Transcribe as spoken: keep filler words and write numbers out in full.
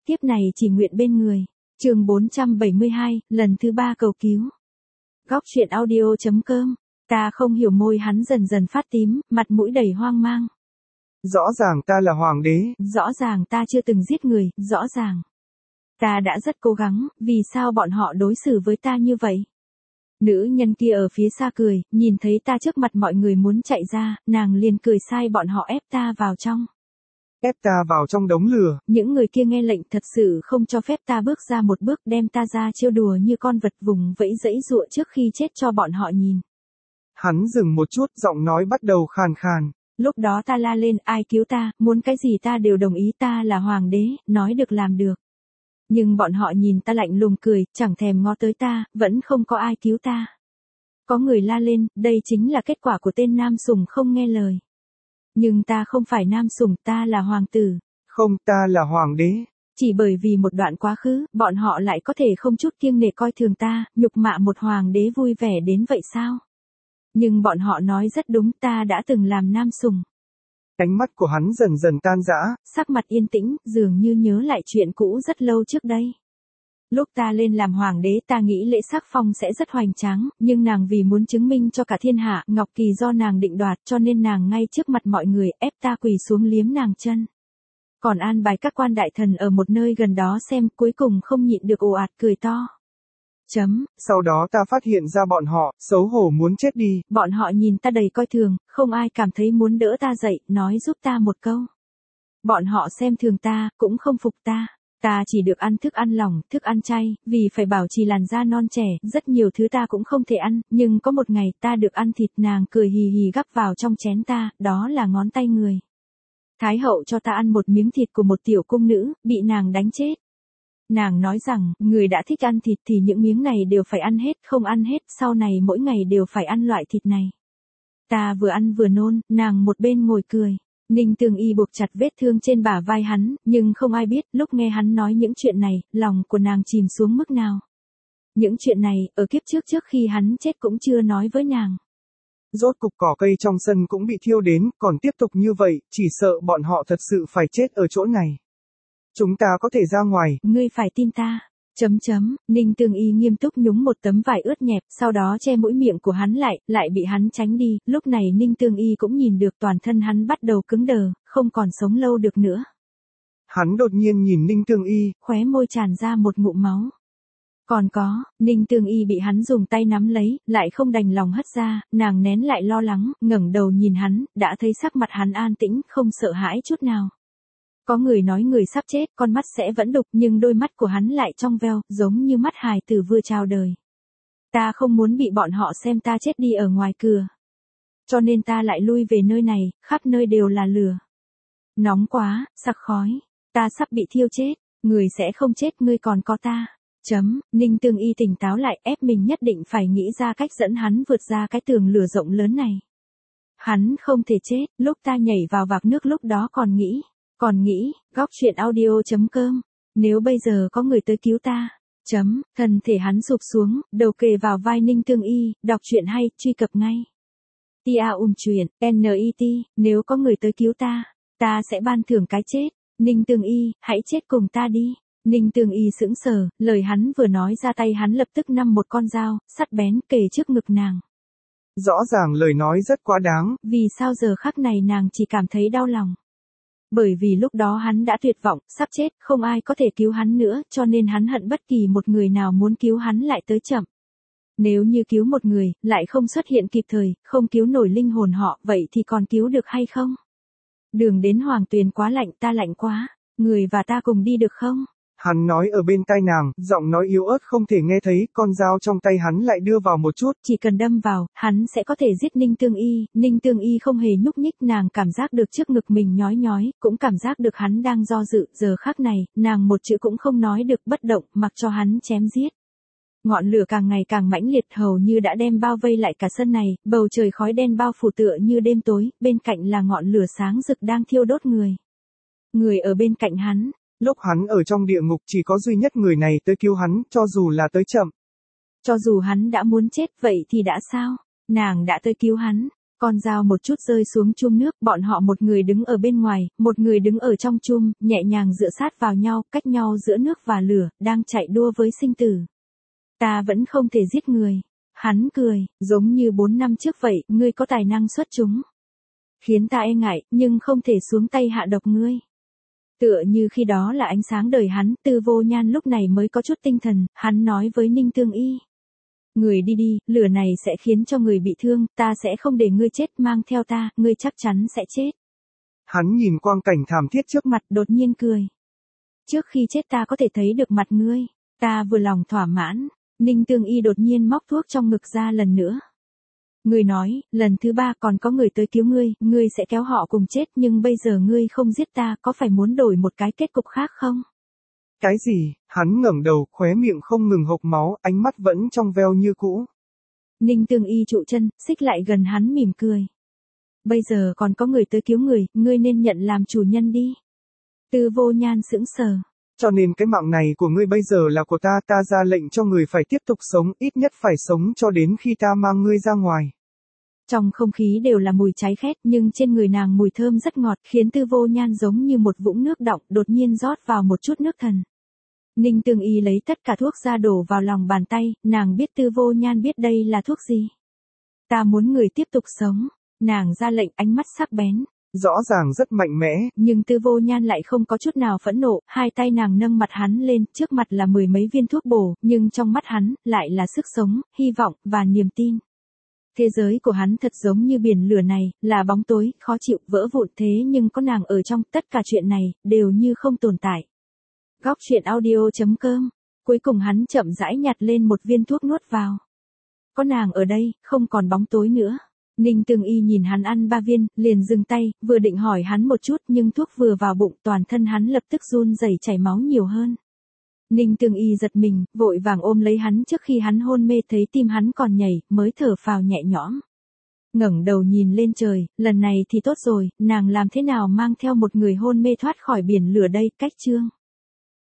tiếp này chỉ nguyện bên người. Chương bốn trăm bảy mươi hai, lần thứ ba cầu cứu. Góc truyện audio chấm com. Ta không hiểu, môi hắn dần dần phát tím, mặt mũi đầy hoang mang. Rõ ràng ta là hoàng đế. Rõ ràng ta chưa từng giết người, rõ ràng. Ta đã rất cố gắng, vì sao bọn họ đối xử với ta như vậy? Nữ nhân kia ở phía xa cười, nhìn thấy ta trước mặt mọi người muốn chạy ra, nàng liền cười sai bọn họ ép ta vào trong. Ép ta vào trong đống lửa. Những người kia nghe lệnh thật sự không cho phép ta bước ra một bước, đem ta ra trêu đùa như con vật vùng vẫy dãy giụa trước khi chết cho bọn họ nhìn. Hắn dừng một chút, giọng nói bắt đầu khàn khàn. Lúc đó ta la lên, ai cứu ta, muốn cái gì ta đều đồng ý, ta là hoàng đế, nói được làm được. Nhưng bọn họ nhìn ta lạnh lùng cười, chẳng thèm ngó tới ta, vẫn không có ai cứu ta. Có người la lên, đây chính là kết quả của tên nam sủng không nghe lời. Nhưng ta không phải nam sủng, ta là hoàng tử. Không, ta là hoàng đế. Chỉ bởi vì một đoạn quá khứ, bọn họ lại có thể không chút kiêng nể coi thường ta, nhục mạ một hoàng đế vui vẻ đến vậy sao? Nhưng bọn họ nói rất đúng, ta đã từng làm nam sủng. Ánh mắt của hắn dần dần tan rã, sắc mặt yên tĩnh, dường như nhớ lại chuyện cũ rất lâu trước đây. Lúc ta lên làm hoàng đế, ta nghĩ Lễ Sắc Phong sẽ rất hoành tráng, nhưng nàng vì muốn chứng minh cho cả thiên hạ, Ngọc Kỳ do nàng định đoạt, cho nên nàng ngay trước mặt mọi người ép ta quỳ xuống liếm nàng chân. Còn an bài các quan đại thần ở một nơi gần đó xem, cuối cùng không nhịn được ồ ạt cười to. Chấm. Sau đó ta phát hiện ra bọn họ, xấu hổ muốn chết đi. Bọn họ nhìn ta đầy coi thường, không ai cảm thấy muốn đỡ ta dậy, nói giúp ta một câu. Bọn họ xem thường ta, cũng không phục ta. Ta chỉ được ăn thức ăn lỏng, thức ăn chay, vì phải bảo trì làn da non trẻ, rất nhiều thứ ta cũng không thể ăn, nhưng có một ngày ta được ăn thịt, nàng cười hì hì gắp vào trong chén ta, đó là ngón tay người. Thái hậu cho ta ăn một miếng thịt của một tiểu cung nữ, bị nàng đánh chết. Nàng nói rằng, người đã thích ăn thịt thì những miếng này đều phải ăn hết, không ăn hết, sau này mỗi ngày đều phải ăn loại thịt này. Ta vừa ăn vừa nôn, nàng một bên ngồi cười. Ninh Tường Y buộc chặt vết thương trên bả vai hắn, nhưng không ai biết, lúc nghe hắn nói những chuyện này, lòng của nàng chìm xuống mức nào. Những chuyện này, ở kiếp trước trước khi hắn chết cũng chưa nói với nàng. Rốt cục cỏ cây trong sân cũng bị thiêu đến, còn tiếp tục như vậy, chỉ sợ bọn họ thật sự phải chết ở chỗ này. Chúng ta có thể ra ngoài. Ngươi phải tin ta. Chấm chấm, Ninh Tường Y nghiêm túc nhúng một tấm vải ướt nhẹp, sau đó che mũi miệng của hắn lại, lại bị hắn tránh đi, lúc này Ninh Tường Y cũng nhìn được toàn thân hắn bắt đầu cứng đờ, không còn sống lâu được nữa. Hắn đột nhiên nhìn Ninh Tường Y, khóe môi tràn ra một ngụm máu. Còn có, Ninh Tường Y bị hắn dùng tay nắm lấy, lại không đành lòng hất ra, nàng nén lại lo lắng, ngẩng đầu nhìn hắn, đã thấy sắc mặt hắn an tĩnh, không sợ hãi chút nào. Có người nói người sắp chết, con mắt sẽ vẫn đục, nhưng đôi mắt của hắn lại trong veo, giống như mắt hài tử vừa chào đời. Ta không muốn bị bọn họ xem ta chết đi ở ngoài cửa. Cho nên ta lại lui về nơi này, khắp nơi đều là lửa. Nóng quá, sặc khói. Ta sắp bị thiêu chết, người sẽ không chết, ngươi còn có ta. Chấm, Ninh Tường Y tỉnh táo lại, ép mình nhất định phải nghĩ ra cách dẫn hắn vượt ra cái tường lửa rộng lớn này. Hắn không thể chết, lúc ta nhảy vào vạc nước lúc đó còn nghĩ. Còn nghĩ, góc truyện audio chấm com, nếu bây giờ có người tới cứu ta, chấm, thân thể hắn sụp xuống, đầu kề vào vai Ninh Tường Y, đọc truyện hay, truy cập ngay. Tia um truyện, en i tê, nếu có người tới cứu ta, ta sẽ ban thưởng cái chết, Ninh Tường Y, hãy chết cùng ta đi. Ninh Tường Y sững sờ, lời hắn vừa nói ra tay hắn lập tức nắm một con dao, sắt bén kề trước ngực nàng. Rõ ràng lời nói rất quá đáng. Vì sao giờ khắc này nàng chỉ cảm thấy đau lòng? Bởi vì lúc đó hắn đã tuyệt vọng, sắp chết, không ai có thể cứu hắn nữa, cho nên hắn hận bất kỳ một người nào muốn cứu hắn lại tới chậm. Nếu như cứu một người, lại không xuất hiện kịp thời, không cứu nổi linh hồn họ, vậy thì còn cứu được hay không? Đường đến Hoàng Tuyền quá lạnh, ta lạnh quá, người và ta cùng đi được không? Hắn nói ở bên tai nàng, giọng nói yếu ớt không thể nghe thấy, con dao trong tay hắn lại đưa vào một chút. Chỉ cần đâm vào, hắn sẽ có thể giết Ninh Tường Y, Ninh Tường Y không hề nhúc nhích, nàng cảm giác được trước ngực mình nhói nhói, cũng cảm giác được hắn đang do dự, giờ khắc này, nàng một chữ cũng không nói được, bất động, mặc cho hắn chém giết. Ngọn lửa càng ngày càng mãnh liệt, hầu như đã đem bao vây lại cả sân này, bầu trời khói đen bao phủ tựa như đêm tối, bên cạnh là ngọn lửa sáng rực đang thiêu đốt người. Người ở bên cạnh hắn. Lúc hắn ở trong địa ngục chỉ có duy nhất người này tới cứu hắn, cho dù là tới chậm. Cho dù hắn đã muốn chết vậy thì đã sao? Nàng đã tới cứu hắn. Con dao một chút rơi xuống chum nước, bọn họ một người đứng ở bên ngoài, một người đứng ở trong chum, nhẹ nhàng dựa sát vào nhau, cách nhau giữa nước và lửa, đang chạy đua với sinh tử. Ta vẫn không thể giết người. Hắn cười, giống như bốn năm trước vậy, ngươi có tài năng xuất chúng. Khiến ta e ngại, nhưng không thể xuống tay hạ độc ngươi. Tựa như khi đó là ánh sáng đời hắn, Tư Vô Nhan lúc này mới có chút tinh thần, hắn nói với Ninh Tương Y. Người đi đi, lửa này sẽ khiến cho người bị thương, ta sẽ không để ngươi chết, mang theo ta, ngươi chắc chắn sẽ chết. Hắn nhìn quang cảnh thảm thiết trước mặt, đột nhiên cười. Trước khi chết ta có thể thấy được mặt ngươi, ta vừa lòng thỏa mãn. Ninh Tương Y đột nhiên móc thuốc trong ngực ra lần nữa. Ngươi nói, lần thứ ba còn có người tới cứu ngươi, ngươi sẽ kéo họ cùng chết, nhưng bây giờ ngươi không giết ta, có phải muốn đổi một cái kết cục khác không? Cái gì? Hắn ngẩng đầu, khóe miệng không ngừng hộc máu, ánh mắt vẫn trong veo như cũ. Ninh Tương Y trụ chân, xích lại gần hắn mỉm cười. Bây giờ còn có người tới cứu người, ngươi nên nhận làm chủ nhân đi. Tư Vô Nhan sững sờ. Cho nên cái mạng này của ngươi bây giờ là của ta, ta ra lệnh cho người phải tiếp tục sống, ít nhất phải sống cho đến khi ta mang ngươi ra ngoài. Trong không khí đều là mùi cháy khét, nhưng trên người nàng mùi thơm rất ngọt, khiến Tư Vô Nhan giống như một vũng nước đọng, đột nhiên rót vào một chút nước thần. Ninh Tương Y lấy tất cả thuốc ra đổ vào lòng bàn tay, nàng biết Tư Vô Nhan biết đây là thuốc gì. Ta muốn người tiếp tục sống, nàng ra lệnh, ánh mắt sắc bén. Rõ ràng rất mạnh mẽ. Nhưng Tư Vô Nhan lại không có chút nào phẫn nộ, hai tay nàng nâng mặt hắn lên, trước mặt là mười mấy viên thuốc bổ, nhưng trong mắt hắn, lại là sức sống, hy vọng, và niềm tin. Thế giới của hắn thật giống như biển lửa này, là bóng tối, khó chịu, vỡ vụn, thế nhưng có nàng ở trong, tất cả chuyện này, đều như không tồn tại. Góc truyện audio chấm com. Cuối cùng hắn chậm rãi nhặt lên một viên thuốc nuốt vào. Có nàng ở đây, không còn bóng tối nữa. Ninh Tương Y nhìn hắn ăn ba viên, liền dừng tay, vừa định hỏi hắn một chút, nhưng thuốc vừa vào bụng, toàn thân hắn lập tức run rẩy chảy máu nhiều hơn. Ninh Tương Y giật mình, vội vàng ôm lấy hắn trước khi hắn hôn mê, thấy tim hắn còn nhảy, mới thở phào nhẹ nhõm. Ngẩng đầu nhìn lên trời, lần này thì tốt rồi, nàng làm thế nào mang theo một người hôn mê thoát khỏi biển lửa đây, cách chương.